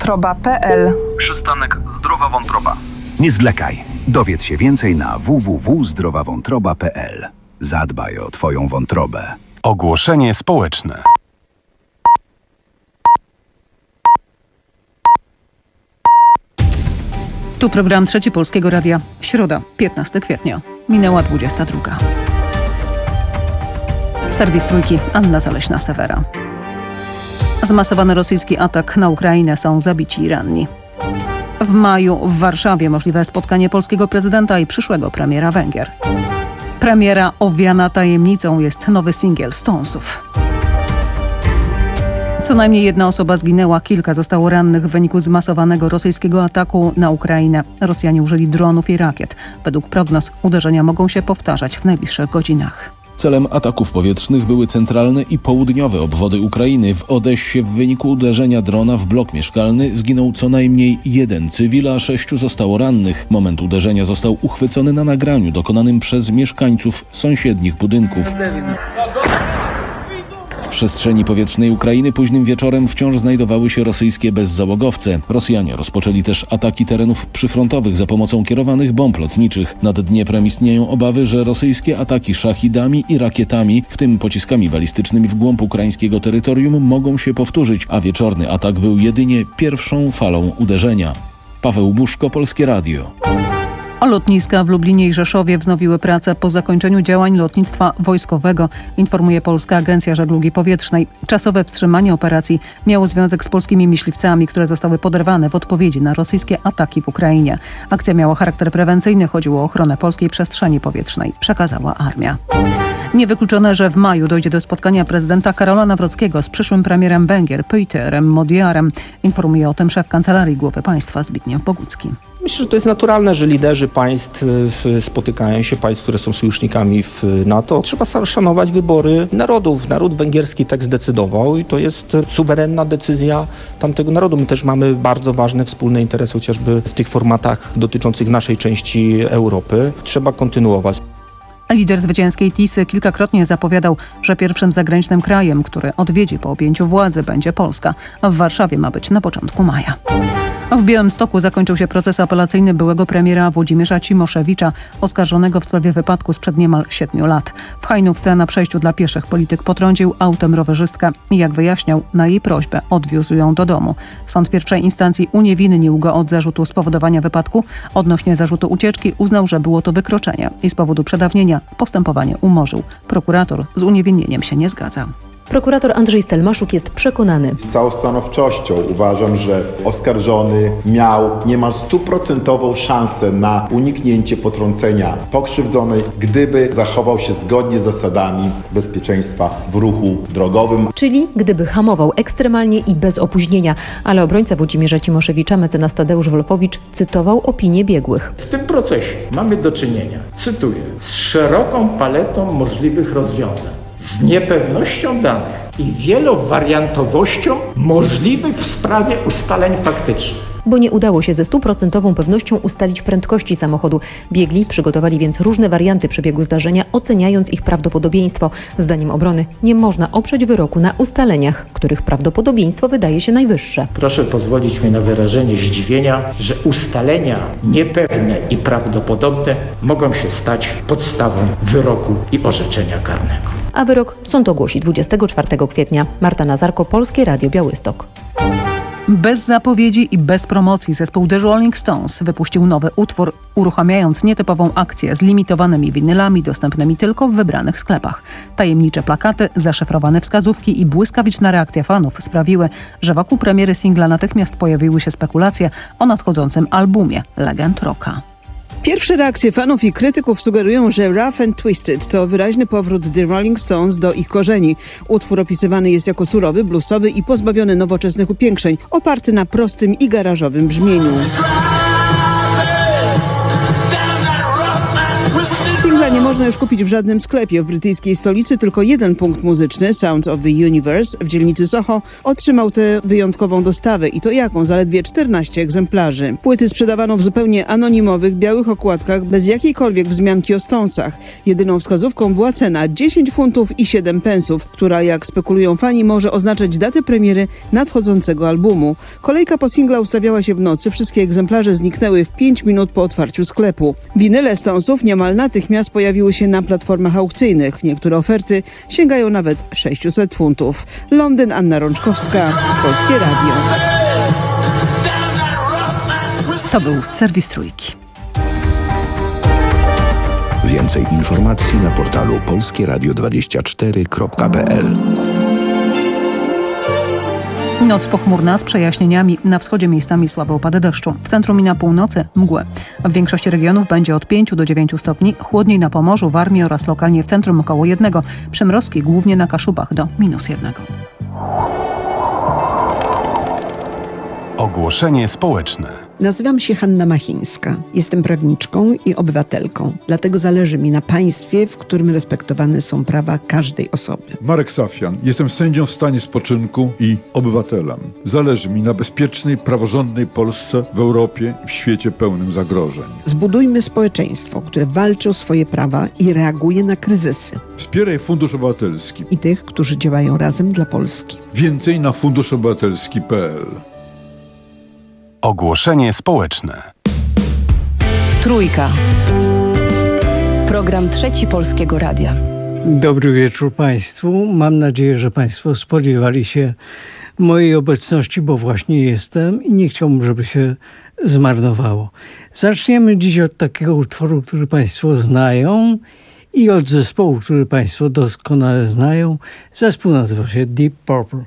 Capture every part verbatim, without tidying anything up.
wątroba kropka p l. Przystanek Zdrowa Wątroba. Nie zwlekaj. Dowiedz się więcej na w w w kropka zdrowa wątroba kropka p l. Zadbaj o Twoją wątrobę. Ogłoszenie społeczne. Tu program Trzeci Polskiego Radia. Środa, piętnastego kwietnia. Minęła dwudziesta druga. Serwis Trójki, Anna Zaleśna-Sewera. Zmasowany rosyjski atak na Ukrainę, są zabici i ranni. W maju w Warszawie możliwe spotkanie polskiego prezydenta i przyszłego premiera Węgier. Premiera owiana tajemnicą jest nowy singiel Stonesów. Co najmniej jedna osoba zginęła, kilka zostało rannych w wyniku zmasowanego rosyjskiego ataku na Ukrainę. Rosjanie użyli dronów i rakiet. Według prognoz uderzenia mogą się powtarzać w najbliższych godzinach. Celem ataków powietrznych były centralne i południowe obwody Ukrainy. W Odessie w wyniku uderzenia drona w blok mieszkalny zginął co najmniej jeden cywil, a sześciu zostało rannych. Moment uderzenia został uchwycony na nagraniu dokonanym przez mieszkańców sąsiednich budynków. W przestrzeni powietrznej Ukrainy późnym wieczorem wciąż znajdowały się rosyjskie bezzałogowce. Rosjanie rozpoczęli też ataki terenów przyfrontowych za pomocą kierowanych bomb lotniczych. Nad Dnieprem istnieją obawy, że rosyjskie ataki szachidami i rakietami, w tym pociskami balistycznymi w głąb ukraińskiego terytorium, mogą się powtórzyć, a wieczorny atak był jedynie pierwszą falą uderzenia. Paweł Buszko, Polskie Radio. Lotniska w Lublinie i Rzeszowie wznowiły pracę po zakończeniu działań lotnictwa wojskowego, informuje Polska Agencja Żeglugi Powietrznej. Czasowe wstrzymanie operacji miało związek z polskimi myśliwcami, które zostały poderwane w odpowiedzi na rosyjskie ataki w Ukrainie. Akcja miała charakter prewencyjny, chodziło o ochronę polskiej przestrzeni powietrznej, przekazała armia. Niewykluczone, że w maju dojdzie do spotkania prezydenta Karola Nawrockiego z przyszłym premierem Węgier, Péterem Modiarem, informuje o tym szef Kancelarii Głowy Państwa Zbigniew Bogucki. Myślę, że to jest naturalne, że liderzy państw spotykają się, państw, które są sojusznikami w NATO. Trzeba szanować wybory narodów. Naród węgierski tak zdecydował i to jest suwerenna decyzja tamtego narodu. My też mamy bardzo ważne wspólne interesy, chociażby w tych formatach dotyczących naszej części Europy. Trzeba kontynuować. Lider zwycięskiej Tisy kilkakrotnie zapowiadał, że pierwszym zagranicznym krajem, który odwiedzi po objęciu władzy, będzie Polska, a w Warszawie ma być na początku maja. W Białymstoku zakończył się proces apelacyjny byłego premiera Włodzimierza Cimoszewicza, oskarżonego w sprawie wypadku sprzed niemal siedmiu lat. W Hajnówce na przejściu dla pieszych polityk potrącił autem rowerzystkę i, jak wyjaśniał, na jej prośbę odwiózł ją do domu. Sąd pierwszej instancji uniewinnił go od zarzutu spowodowania wypadku. Odnośnie zarzutu ucieczki uznał, że było to wykroczenie i z powodu przedawnienia postępowanie umorzył. Prokurator z uniewinnieniem się nie zgadza. Prokurator Andrzej Stelmaszuk jest przekonany. Z całą stanowczością uważam, że oskarżony miał niemal stuprocentową szansę na uniknięcie potrącenia pokrzywdzonej, gdyby zachował się zgodnie z zasadami bezpieczeństwa w ruchu drogowym. Czyli gdyby hamował ekstremalnie i bez opóźnienia. Ale obrońca Włodzimierza Cimoszewicza, mecenas Tadeusz Wolfowicz, cytował opinię biegłych. W tym procesie mamy do czynienia, cytuję, z szeroką paletą możliwych rozwiązań, z niepewnością danych i wielowariantowością możliwych w sprawie ustaleń faktycznych. Bo nie udało się ze stuprocentową pewnością ustalić prędkości samochodu. Biegli przygotowali więc różne warianty przebiegu zdarzenia, oceniając ich prawdopodobieństwo. Zdaniem obrony nie można oprzeć wyroku na ustaleniach, których prawdopodobieństwo wydaje się najwyższe. Proszę pozwolić mi na wyrażenie zdziwienia, że ustalenia niepewne i prawdopodobne mogą się stać podstawą wyroku i orzeczenia karnego. A wyrok sąd ogłosi dwudziestego czwartego kwietnia. Marta Nazarko, Polskie Radio Białystok. Bez zapowiedzi i bez promocji zespół The Rolling Stones wypuścił nowy utwór, uruchamiając nietypową akcję z limitowanymi winylami dostępnymi tylko w wybranych sklepach. Tajemnicze plakaty, zaszyfrowane wskazówki i błyskawiczna reakcja fanów sprawiły, że wokół premiery singla natychmiast pojawiły się spekulacje o nadchodzącym albumie Legend Rocka. Pierwsze reakcje fanów i krytyków sugerują, że Rough and Twisted to wyraźny powrót The Rolling Stones do ich korzeni. Utwór opisywany jest jako surowy, bluesowy i pozbawiony nowoczesnych upiększeń, oparty na prostym i garażowym brzmieniu. Singla nie nie można już kupić w żadnym sklepie. W brytyjskiej stolicy tylko jeden punkt muzyczny, Sounds of the Universe, w dzielnicy Soho, otrzymał tę wyjątkową dostawę. I to jaką? Zaledwie czternaście egzemplarzy. Płyty sprzedawano w zupełnie anonimowych, białych okładkach, bez jakiejkolwiek wzmianki o Stonesach. Jedyną wskazówką była cena dziesięć funtów i siedem pensów, która, jak spekulują fani, może oznaczać datę premiery nadchodzącego albumu. Kolejka po singla ustawiała się w nocy. Wszystkie egzemplarze zniknęły w pięć minut po otwarciu sklepu. Winyle Stonesów niemal natychmiast pojawiły się na platformach aukcyjnych. Niektóre oferty sięgają nawet sześćset funtów. Londyn, Anna Rączkowska, Polskie Radio. To był serwis Trójki. Więcej informacji na portalu polskieradio dwadzieścia cztery kropka p l. Noc pochmurna z przejaśnieniami, na wschodzie miejscami słabe opady deszczu. W centrum i na północy mgłę. W większości regionów będzie od pięciu do dziewięciu stopni, chłodniej na Pomorzu, Warmii oraz lokalnie w centrum około jednego. Przymrozki głównie na Kaszubach do minus jednego. Ogłoszenie społeczne. Nazywam się Hanna Machińska. Jestem prawniczką i obywatelką. Dlatego zależy mi na państwie, w którym respektowane są prawa każdej osoby. Marek Safian. Jestem sędzią w stanie spoczynku i obywatelem. Zależy mi na bezpiecznej, praworządnej Polsce w Europie i w świecie pełnym zagrożeń. Zbudujmy społeczeństwo, które walczy o swoje prawa i reaguje na kryzysy. Wspieraj Fundusz Obywatelski I tych, którzy działają razem dla Polski. Więcej na funduszobywatelski kropka p l. Ogłoszenie społeczne. Trójka. Program Trzeci Polskiego Radia. Dobry wieczór Państwu. Mam nadzieję, że Państwo spodziewali się mojej obecności, bo właśnie jestem i nie chciałbym, żeby się zmarnowało. Zaczniemy dziś od takiego utworu, który Państwo znają i od zespołu, który Państwo doskonale znają. Zespół nazywa się Deep Purple.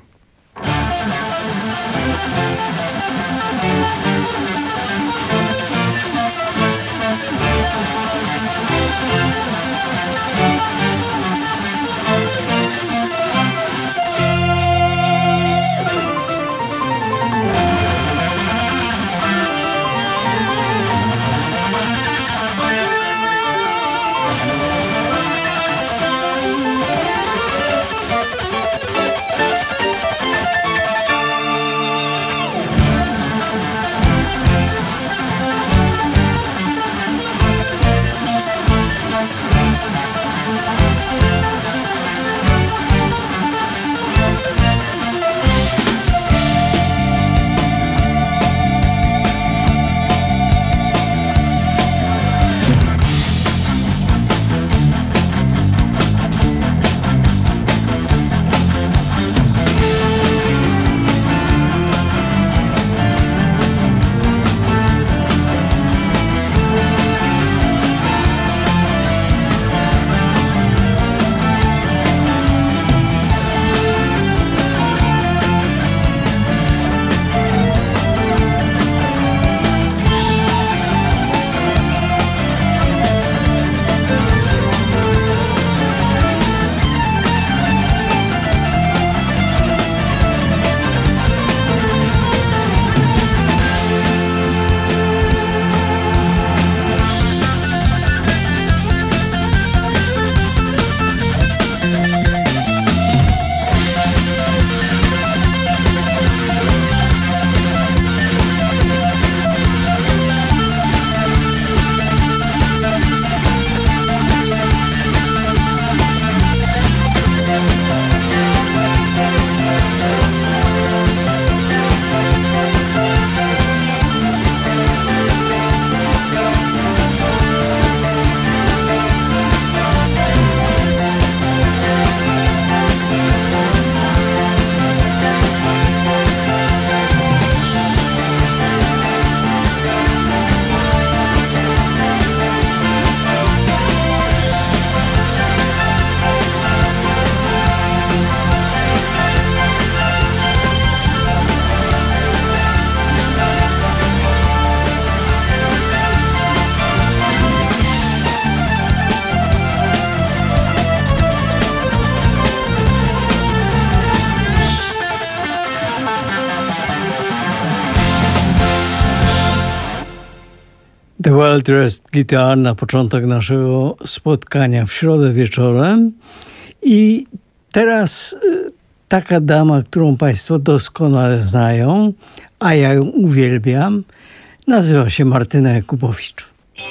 The Well-Dressed Guitar na początek naszego spotkania w środę wieczorem. I teraz y, taka dama, którą Państwo doskonale znają, a ja ją uwielbiam, nazywa się Martyna Jakubowicz.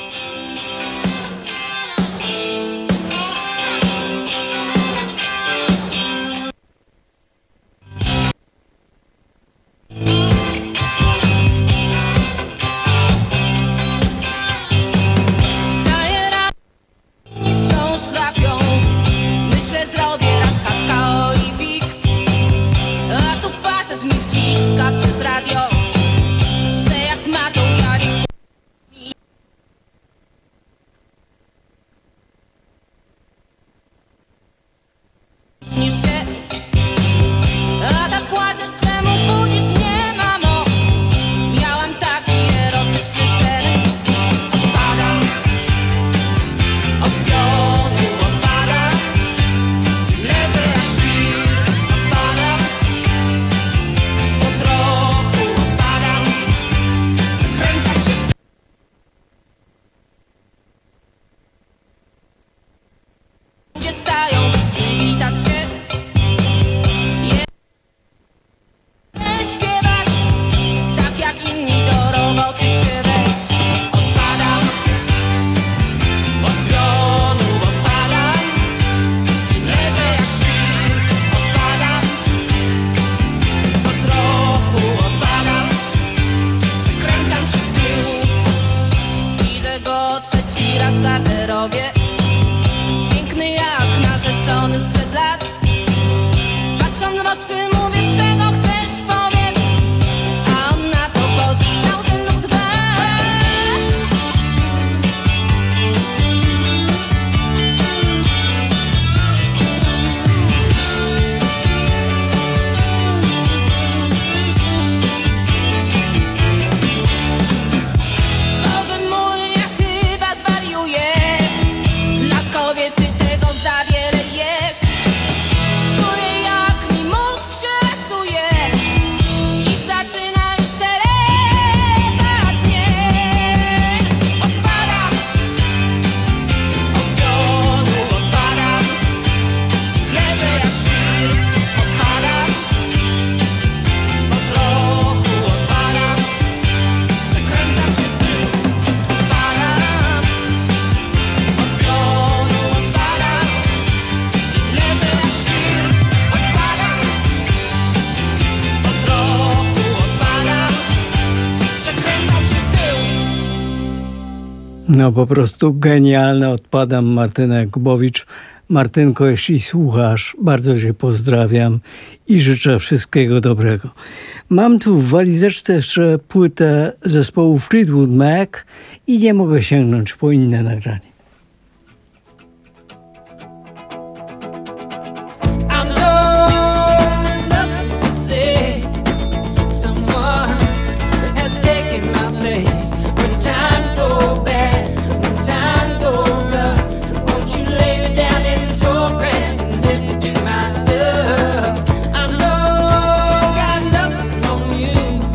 No po prostu genialne, odpadam Martyna Jakubowicz. Martynko, jeśli słuchasz, bardzo cię pozdrawiam i życzę wszystkiego dobrego. Mam tu w walizeczce jeszcze płytę zespołu Fleetwood Mac i nie mogę sięgnąć po inne nagranie.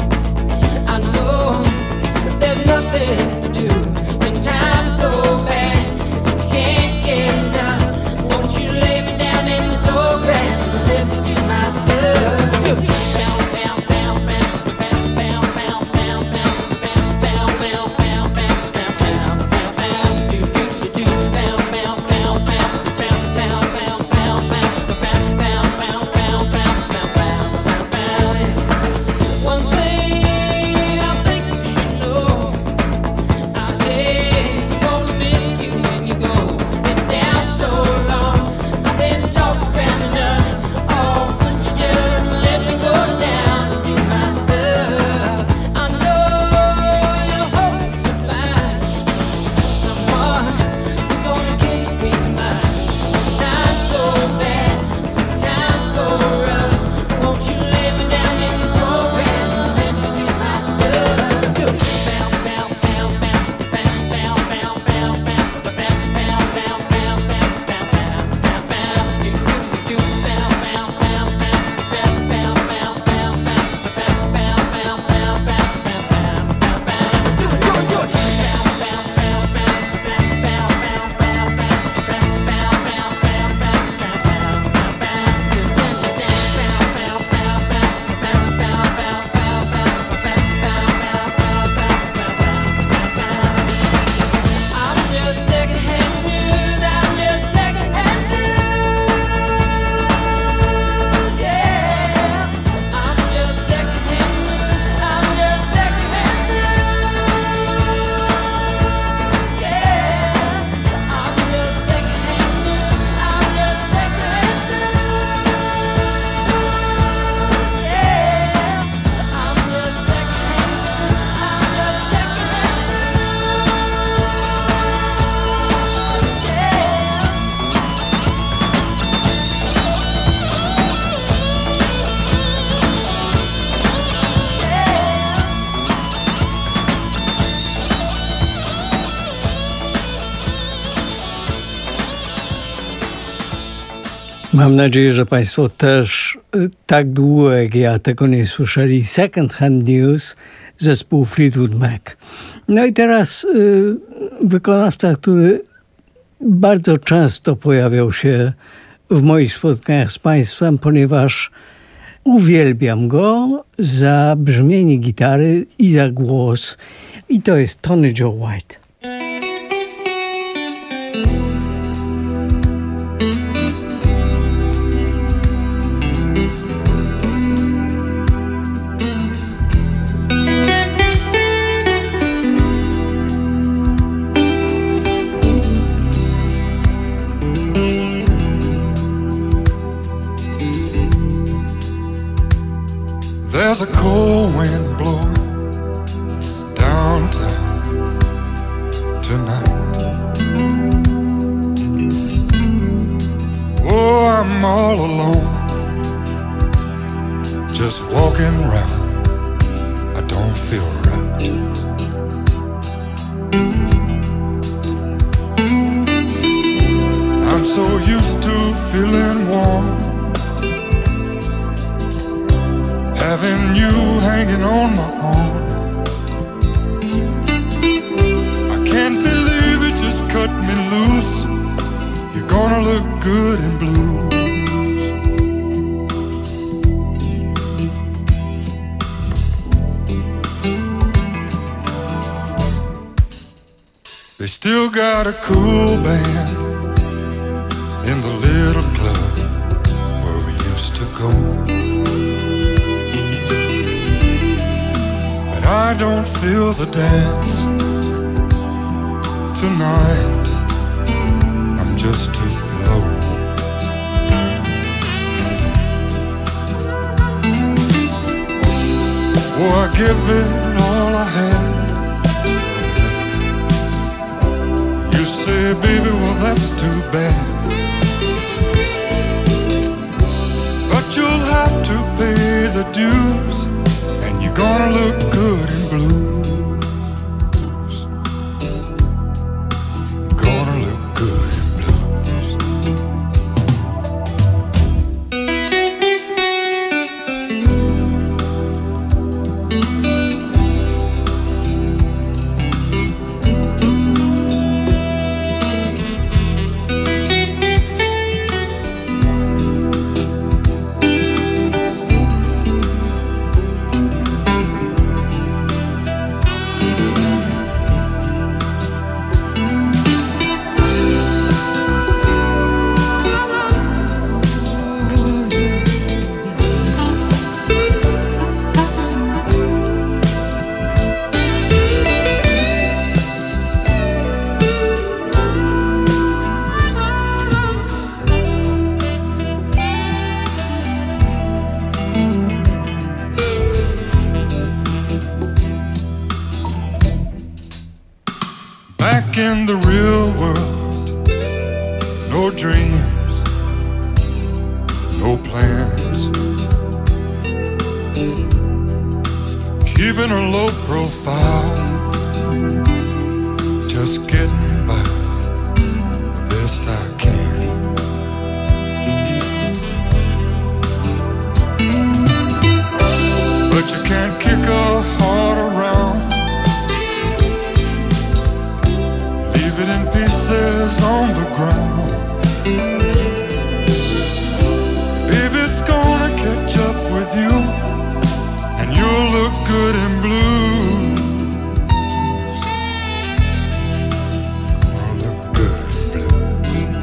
When times go bad. Mam nadzieję, że Państwo też y, tak długo jak ja tego nie słyszeli. Second Hand News, zespół Fleetwood Mac. No i teraz y, wykonawca, który bardzo często pojawiał się w moich spotkaniach z Państwem, ponieważ uwielbiam go za brzmienie gitary i za głos. I to jest Tony Joe White. There's a cold wind blowing downtown tonight. Oh, I'm all alone, just walking around. I don't feel right. I'm so used to feeling warm, having you hanging on my arm. I can't believe it just cut me loose. You're gonna look good in blues. They still got a cool band in the little club where we used to go. I don't feel the dance tonight. I'm just too low. Oh, I give it all I had. You say, baby, well, that's too bad. But you'll have to pay the dues, and you're gonna look good in blues. Gonna look good in blues. Back in the real world, no dreams, no plans, keeping a low profile, just getting by the best I can. But you can't kick a heart around, leave it in pieces on the ground. Baby, it's gonna catch up with you, and you'll look good in blues. Gonna look good in blues.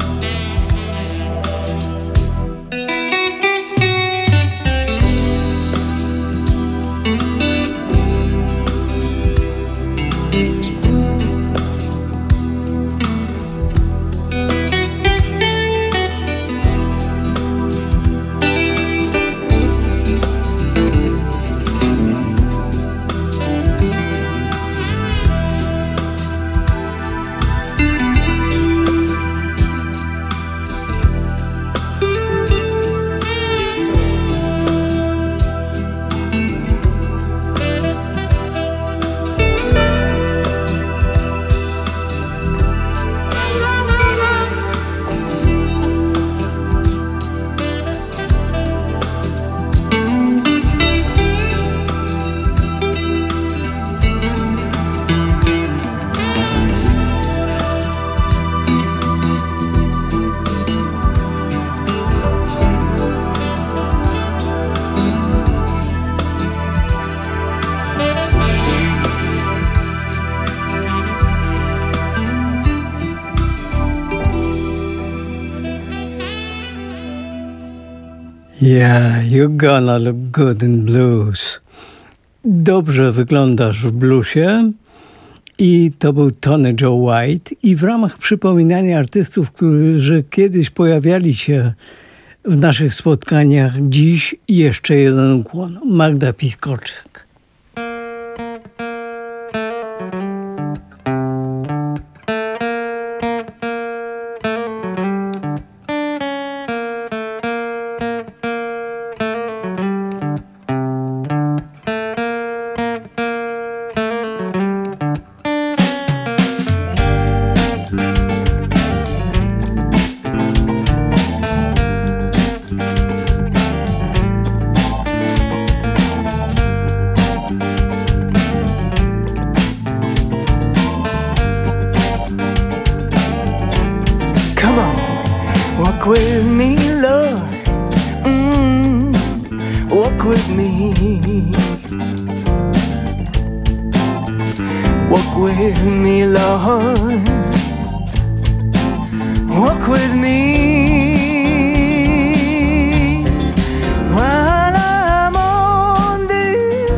Yeah, you're gonna look good in blues. Dobrze wyglądasz w bluesie. I to był Tony Joe White. I w ramach przypominania artystów, którzy kiedyś pojawiali się w naszych spotkaniach, dziś jeszcze jeden ukłon. Magda Piskoczek. Walk with me, Lord. Mm, walk with me. Walk with me, Lord. Walk with me. While I'm on this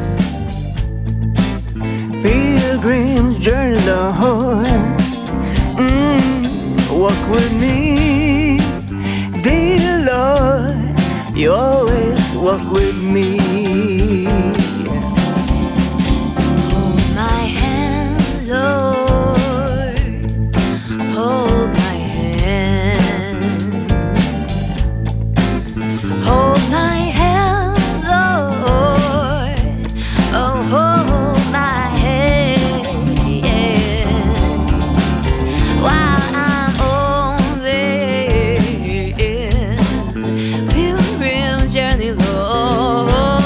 pilgrim's journey, Lord. Mm, walk with me. Dear Lord, you always walk with me. Hold my hand, Lord. Hold my hand. Hold my hand, Lord. Oh, hold my hand. While I'm on this pilgrim's journey, Lord.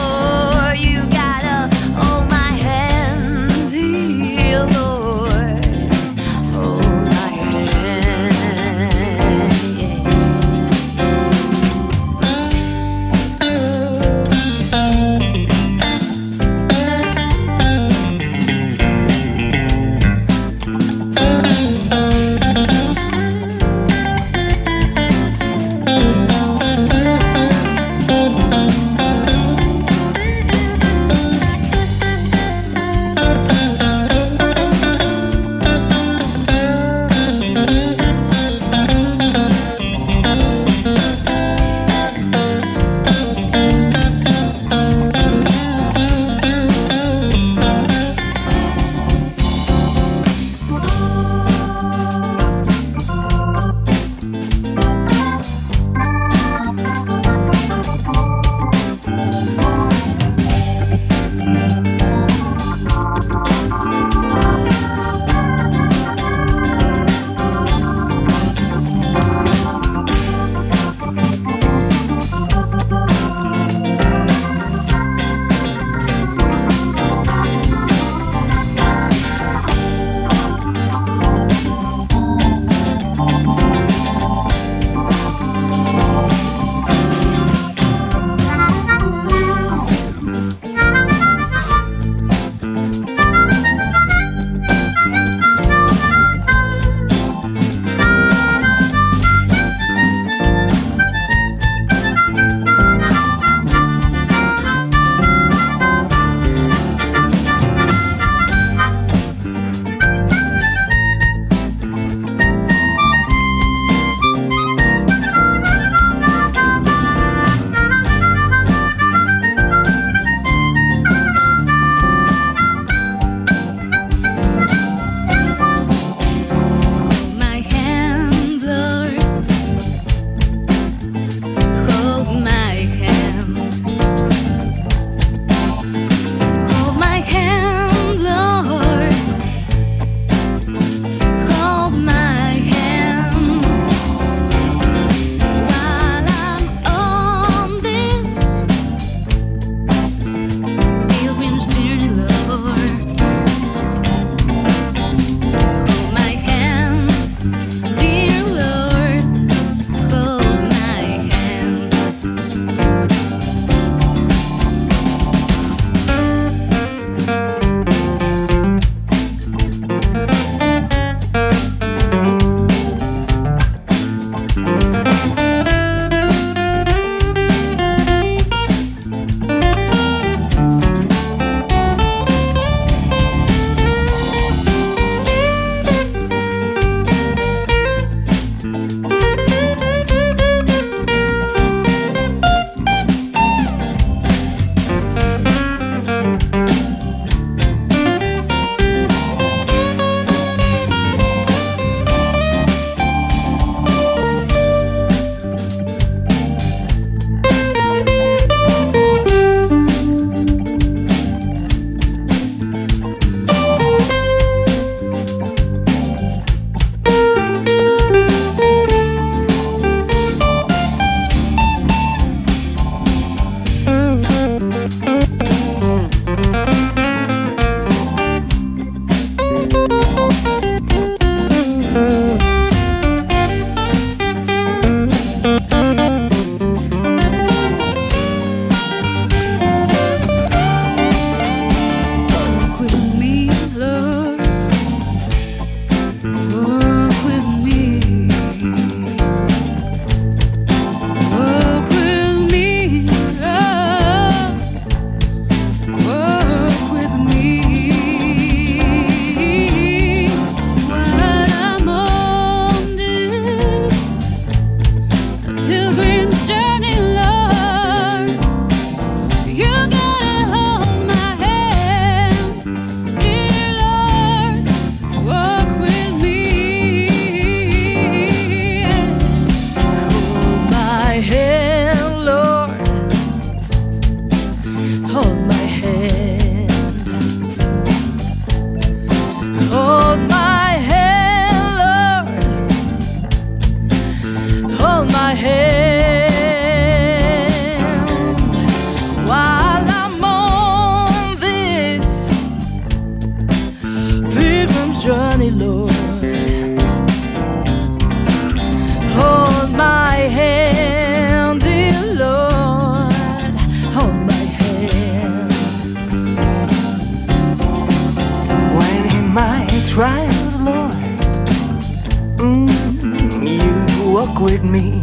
trials, Lord. Mm, you walk with me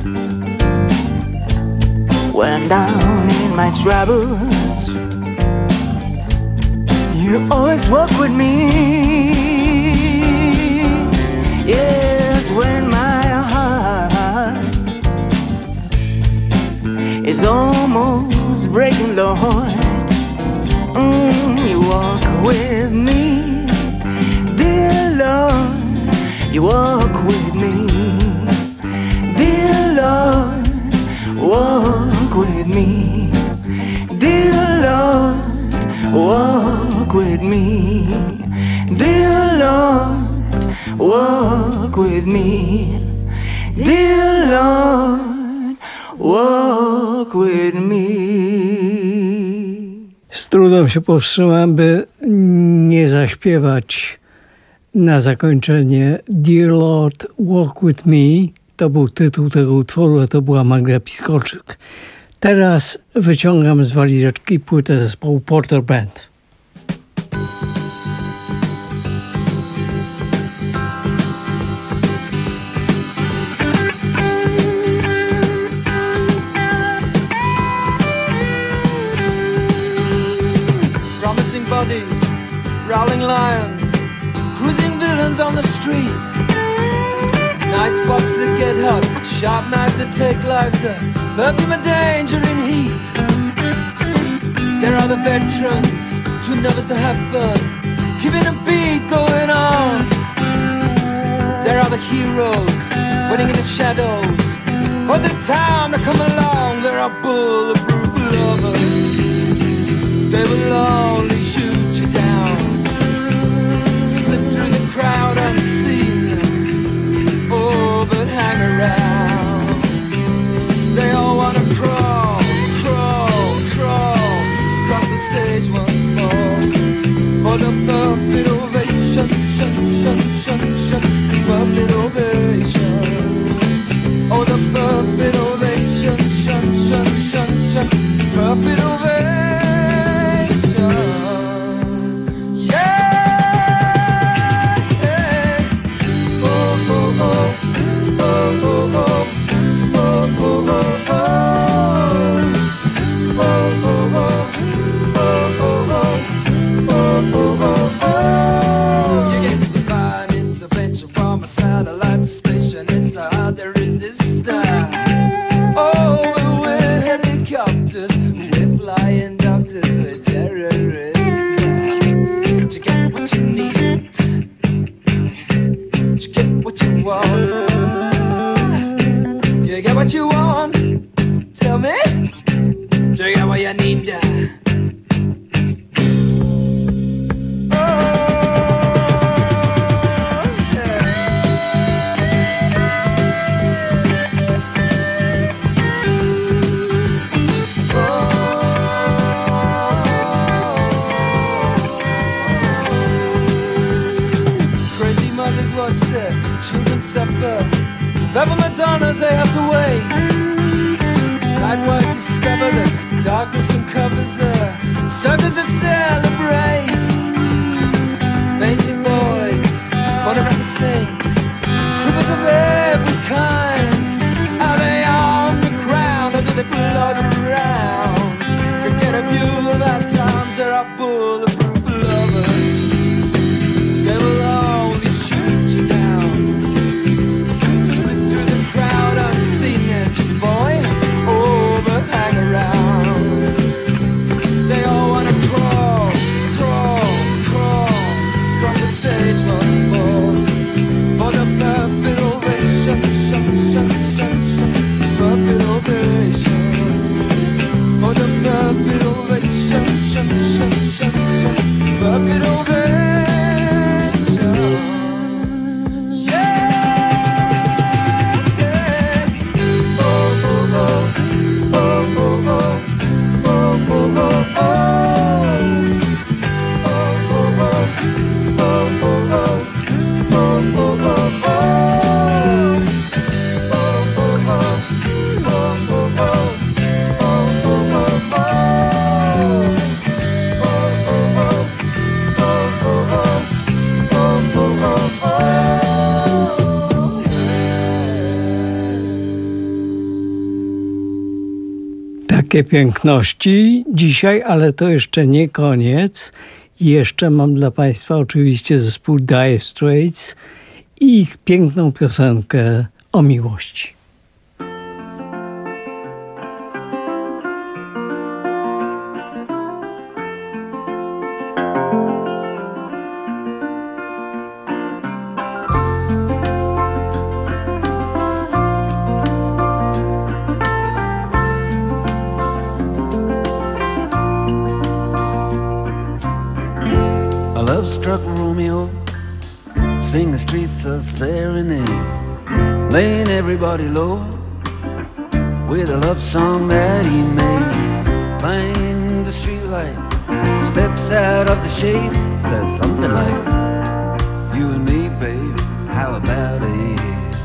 when I'm down in my troubles. You always walk with me. Yes, when my heart is almost breaking, Lord. Mm, you walk with me, dear Lord. You walk with me, dear Lord. Walk with me, dear Lord. Walk with me, dear Lord. Walk with me, dear Lord. Walk with me. Z trudem się powstrzymałem, by nie zaśpiewać na zakończenie Dear Lord, Walk With Me. To był tytuł tego utworu, a to była Magda Piskoczyk. Teraz wyciągam z walizeczki płytę zespołu Porter Band. Promising bodies, growling lions, cruising villains on the street. Night spots that get hot, sharp knives that take lives, uh, perfume and danger in heat. There are the veterans, too nervous to have fun, keeping a beat going on. There are the heroes, waiting in the shadows for the time to come along. There are bulletproof lovers, they will only shoot you down, slip through the crowd unseen. Oh, but hang around. They all wanna crawl, crawl, crawl across the stage once more for the puppet ovation, shun, shun, shun, shun, puppet ovation. Oh, the puppet ovation, shun, shun, shun, shun, puppet ovation. Level Madonnas, they have to wait. Nightwise discover that darkness uncovers a circus that celebrates. Painted boys, pornographic saints, cripples of every kind. Are they on the ground or do they plod around? To get a view of our times, there are bulletproof lovers. They will only shoot you down. Crowd unseen it, boy, over hang around. They all wanna crawl, crawl. Takie piękności dzisiaj, ale to jeszcze nie koniec. Jeszcze mam dla Państwa oczywiście zespół Dire Straits i ich piękną piosenkę o miłości. Love-struck Romeo, sing the streets a serenade, laying everybody low with a love song that he made. Find the streetlight, steps out of the shade, says something like, you and me, baby, how about it?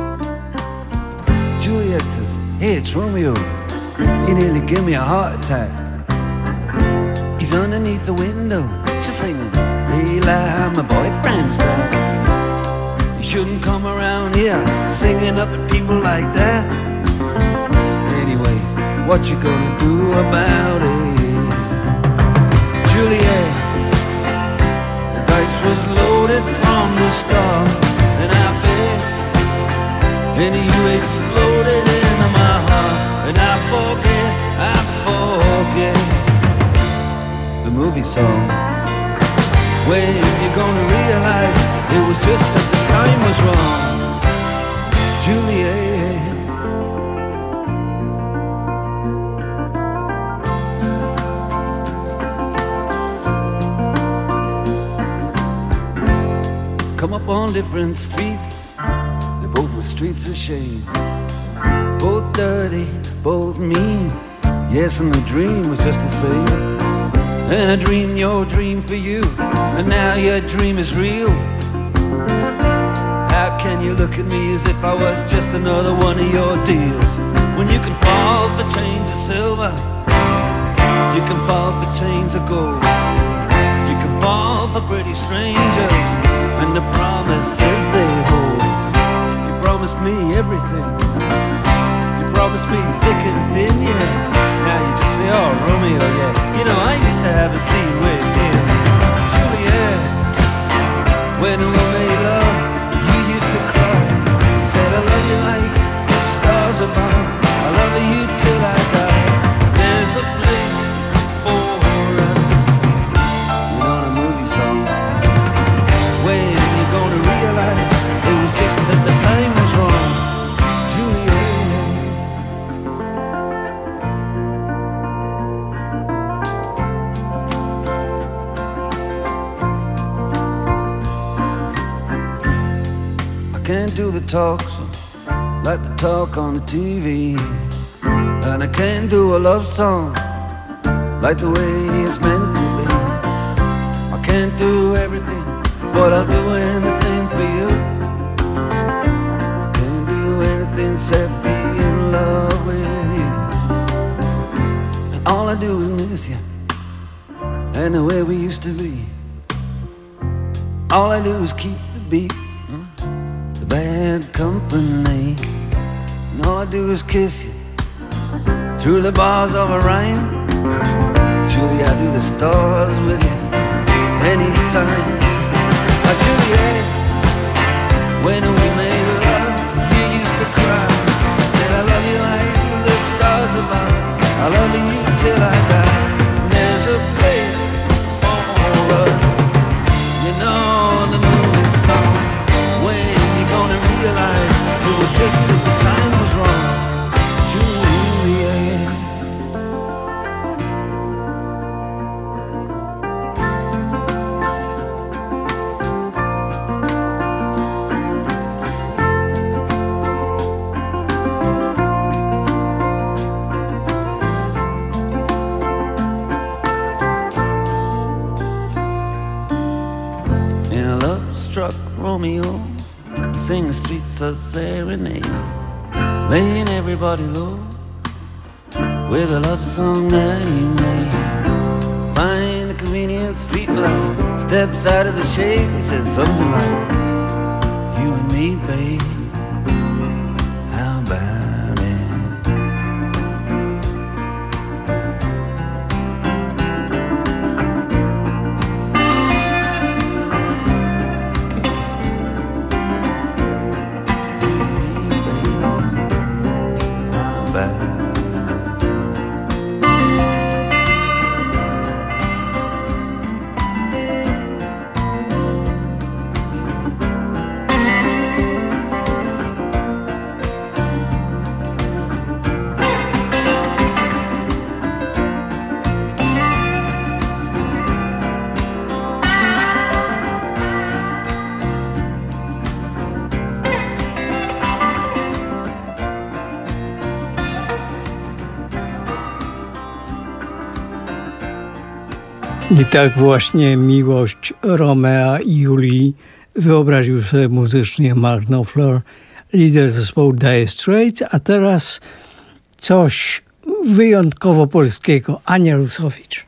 Juliet says, hey, it's Romeo, he nearly gave me a heart attack. He's underneath the window, she's singing, Eli, my boyfriend's back. You shouldn't come around here singing up at people like that. Anyway, what you gonna do about it? Juliet, the dice was loaded from the start, and I bet, and you exploded into my heart, and I forget, I forget the movie song. When you're gonna realize it was just that the time was wrong, Juliet. Come up on different streets, they both were streets of shame. Both dirty, both mean, yes, and the dream was just the same. And I dreamed your dream for you, and now your dream is real. How can you look at me as if I was just another one of your deals? When you can fall for chains of silver, you can fall for chains of gold, you can fall for pretty strangers and the promises they hold. You promised me everything, you promised me thick and thin, yeah. Now you just say, oh, Romeo, yeah. You know, I used to have a scene with him. Juliet, when we made love, you used to cry. You said, I love you like the stars above. I love you till I die. There's a place for us. You know, a movie song. When you're gonna realize it was just that the time was wrong. Juliet. Can't do the talk like the talk on the T V, and I can't do a love song like the way it's meant to be. I can't do everything, but I'll do anything for you. I can't do anything except be in love with you. And all I do is miss you, and the way we used to be. All I do is keep the beat, bad company, and all I do is kiss you through the bars of a rhyme. Julie, I do the stars with you anytime. Oh, Juliet, when we made love, you used to cry. I said I love you like the stars above. I love you till I die. There's a place for us, you know, the movie song. When gonna realize it was just that the time was wrong, Juliet. In a love-struck Romeo, sing the streets a serenade, laying everybody low with a love song that he made. Find the convenient street light, steps out of the shade, he says something like, you and me, babe, how about it? I tak właśnie miłość Romea i Julii wyobraził sobie muzycznie Mark Knopfler, lider zespołu Dire Straits, a teraz coś wyjątkowo polskiego. Ania Rusowicz.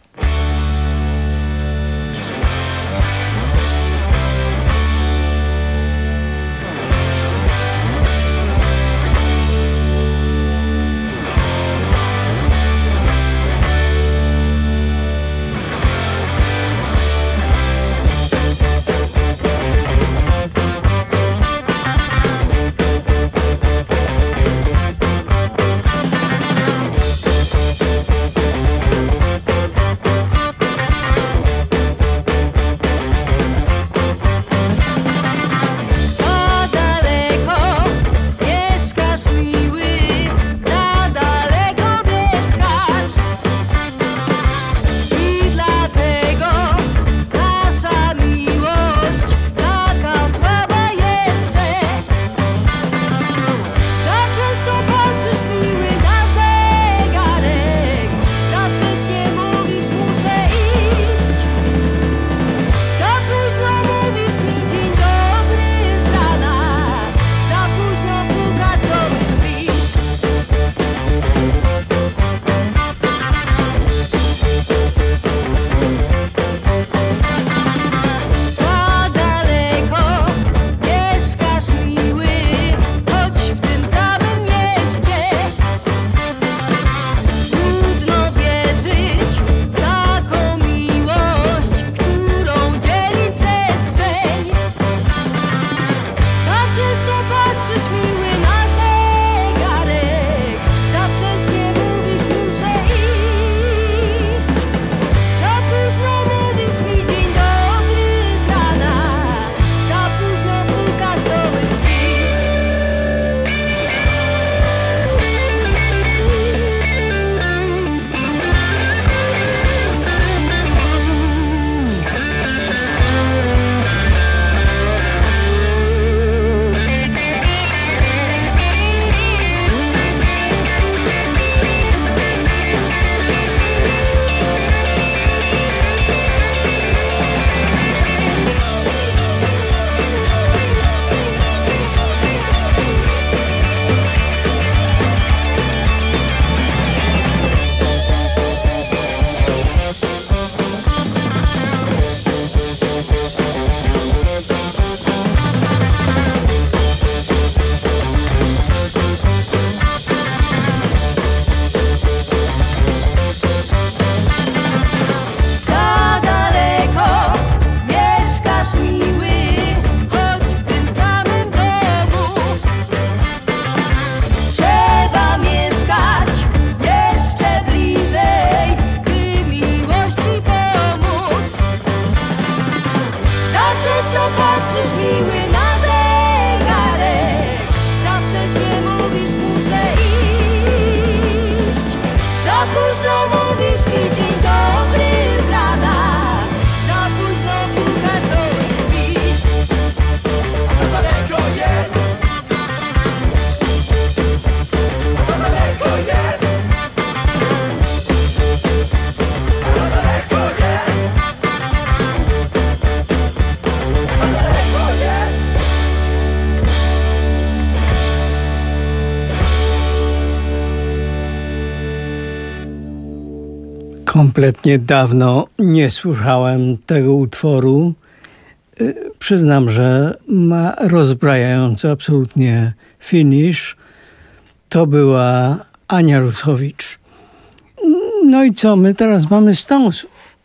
Kompletnie dawno nie słyszałem tego utworu. Przyznam, że ma rozbrajający absolutnie finish. To była Ania Rusowicz. No i co? My teraz mamy Stonesów.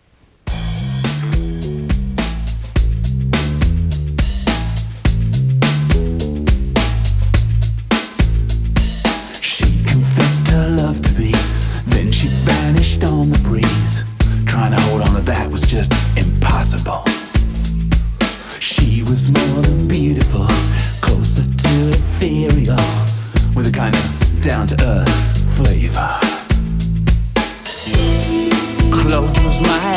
She confessed her love to me, then she vanished on the breeze. Trying to hold on to that was just impossible. She was more than beautiful, closer to ethereal, with a kind of down-to-earth flavor. Close my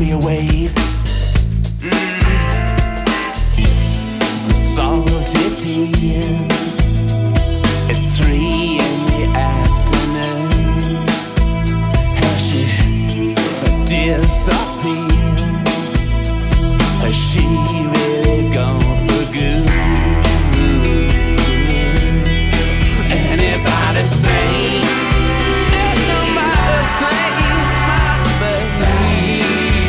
you wave. Salty tears. It's three in the afternoon. Has she disappeared? Has she really gone for good? Anybody say? Ain't nobody say my baby.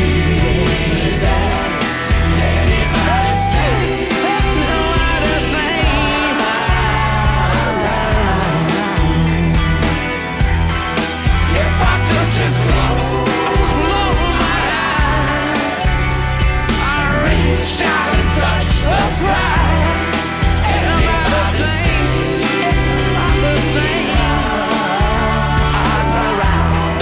Anybody say? Ain't nobody say my baby. If I just just close, close my eyes, I reach out and touch the prize. Anybody say? Anybody say? I'm around.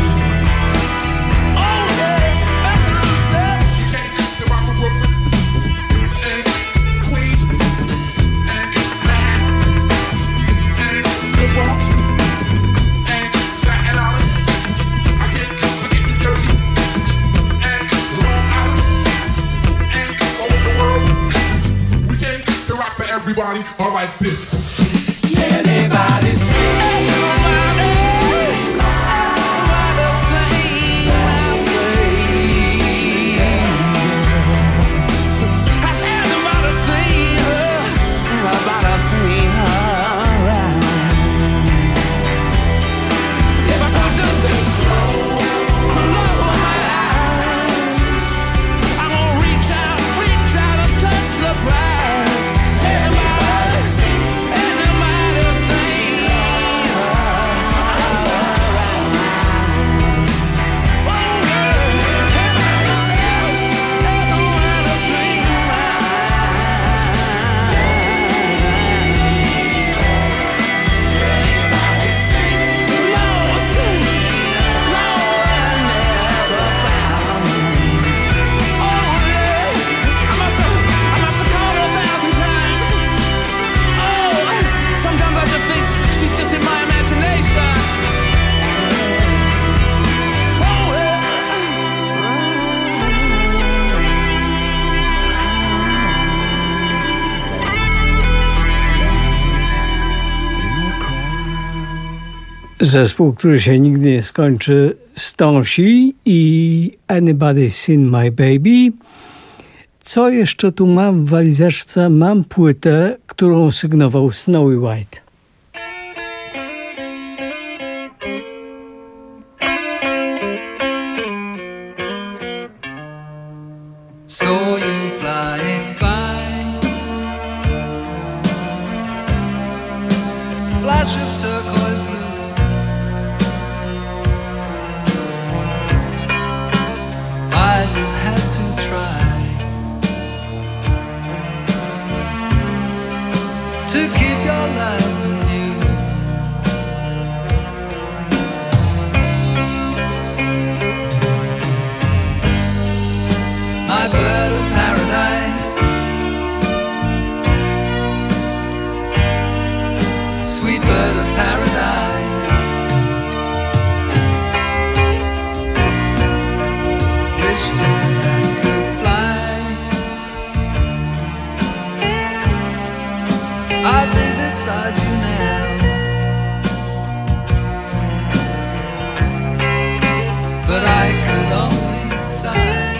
Oh yeah, that's what I'm saying. You can't keep the rock from Brooklyn and Queens and Manhattan and the Bronx and Staten Island. I can't forget New Jersey and Long Island and all over the world. We can't keep the rock for everybody. All right, this. Anybody say? Anybody, anybody say my baby? Has anybody seen her? Anybody seen her right? If I could just close my eyes, I'm gonna reach out, reach out and touch the prize. Anybody see? Anybody see her? Oh girl, anybody see? Anybody see Anybody see? Lost, Lord, I never found. Oh yeah, I must have, I must have called her a thousand times. Oh, sometimes I just think she's just in my imagination. Oh Zespół, który się nigdy nie skończy, Stonsi i Anybody Seen My Baby. Co jeszcze tu mam w walizeczce? Mam płytę, którą sygnował Snowy White. Saw you flying by, flash of turquoise blue. I just had to try to keep your life new. My bird of paradise, sweet bird of paradise. Wish that I could fly. I'd be beside you now, but I could only sigh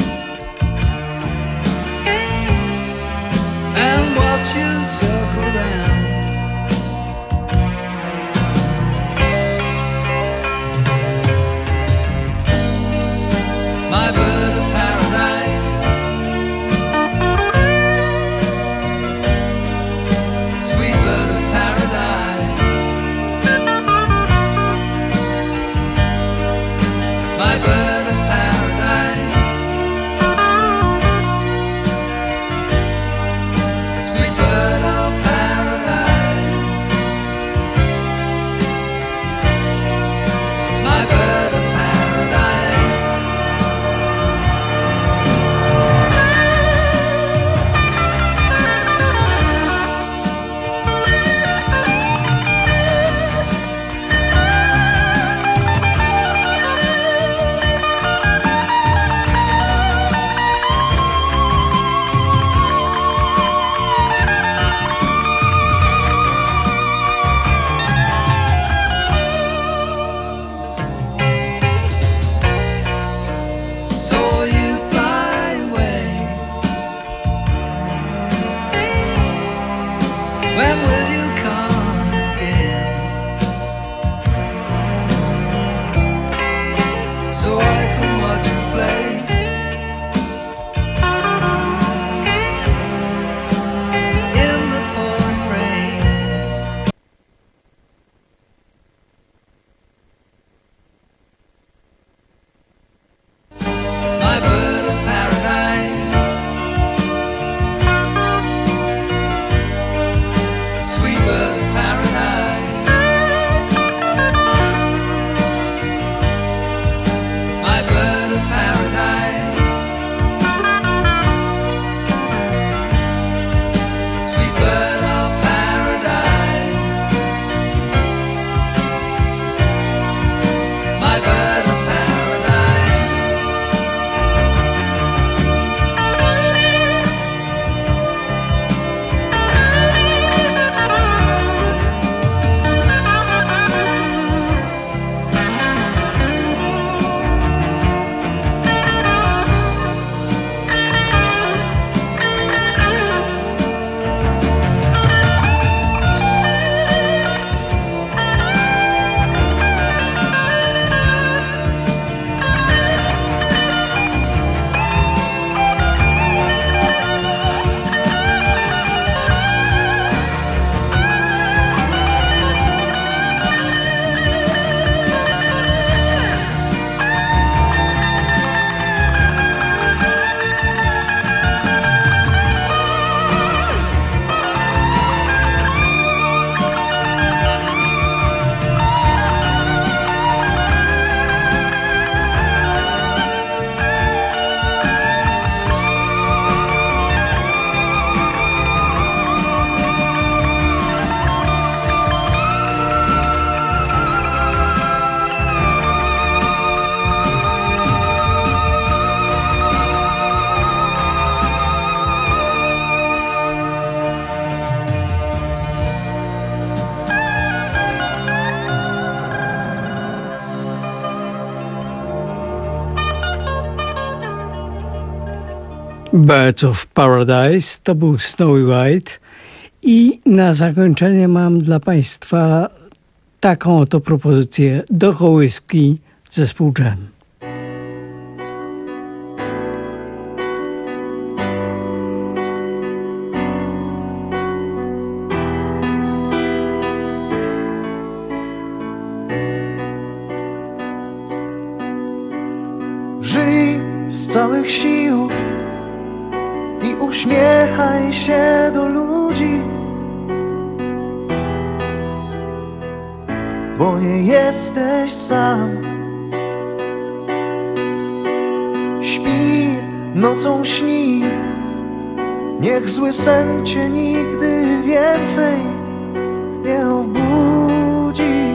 and watch you circle round. My bird of paradise, sweet bird of paradise. My bird of paradise, sweet bird of paradise. My bird of paradise. When will you come again? So I can watch you play. In the pouring rain. My bird of paradise, sweet bird of paradise, my bird of paradise, sweet bird of paradise, my bird of paradise. Birds of Paradise to był Snowy White i na zakończenie mam dla Państwa taką oto propozycję do kołyski zespół Jam. Żyj z całych sił i uśmiechaj się do ludzi, bo nie jesteś sam. Śpi, nocą śni, niech zły sen cię nigdy więcej nie obudzi.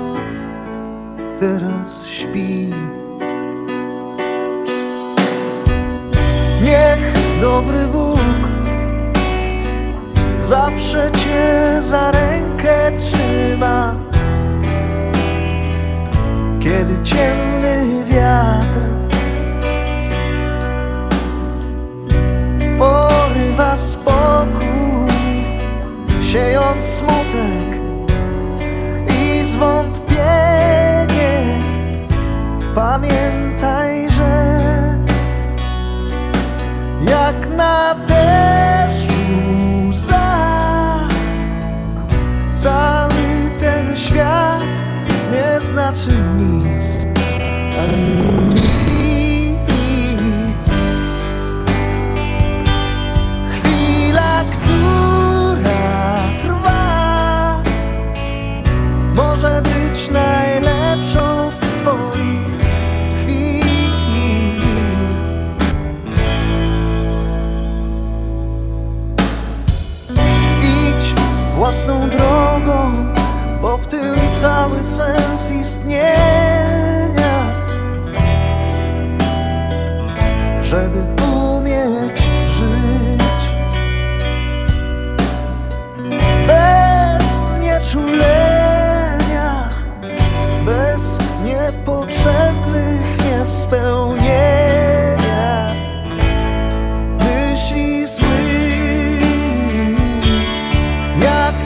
Teraz śpi. Niech dobry Bóg zawsze cię za rękę trzyma, kiedy ciemny wiatr porywa spokój, siejąc smutek i zwątpienie. Pamiętaj, że jak na deszczu łza, cały ten świat nie znaczy nic, nic. Chwila, która trwa, może być najlepszą z twoich chwil. Idź własną drogą, bo w tym cały sens istnienia, żeby umieć żyć bez nieczulenia, bez niepotrzebnych niespełnienia myśli złych. Jak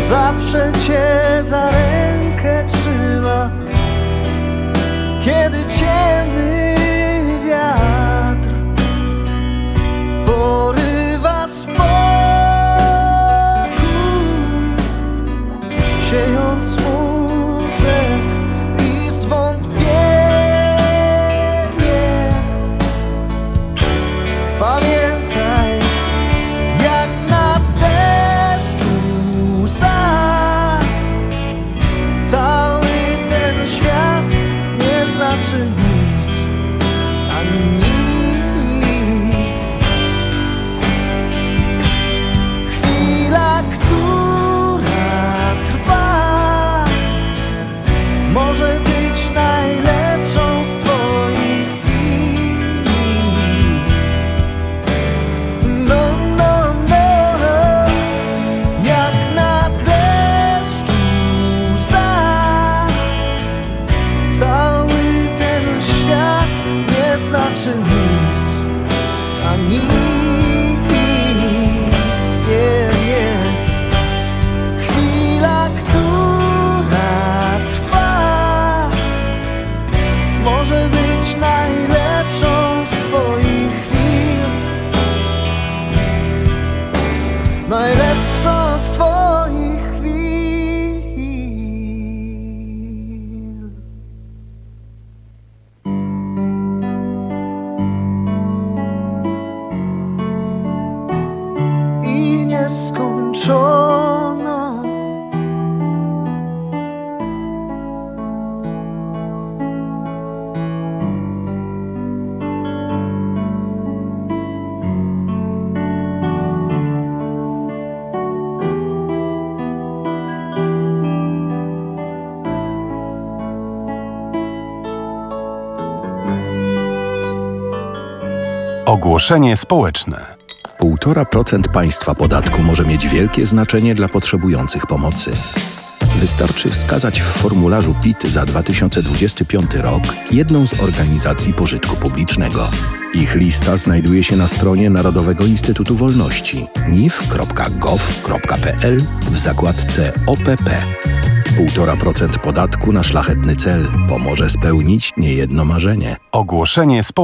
zawsze cię za rękę trzyma, kiedy ciemny wiatr porywa spokój, siejąc smutek i zwątpienie. Pamiętaj, jak na deszczu łza, cały ten świat nie znaczy nic, ani nic. Chwila, która trwa, może być najlepszą z twoich chwil. No, no, no, jak na deszczu łza, cały ten świat nie znaczy nic, a nic, yeah, yeah. Chwila, która trwa, może być najlepszą z twoich chwil, najlepszą z twoich chwil. I nieskończoną. Ogłoszenie społeczne. Półtora procent państwa podatku może mieć wielkie znaczenie dla potrzebujących pomocy. Wystarczy wskazać w formularzu P I T za dwa tysiące dwudziesty piąty rok jedną z organizacji pożytku publicznego. Ich lista znajduje się na stronie Narodowego Instytutu Wolności N I W kropka gov kropka p l w zakładce O P P. Półtora procent podatku na szlachetny cel pomoże spełnić niejedno marzenie. Ogłoszenie społeczne.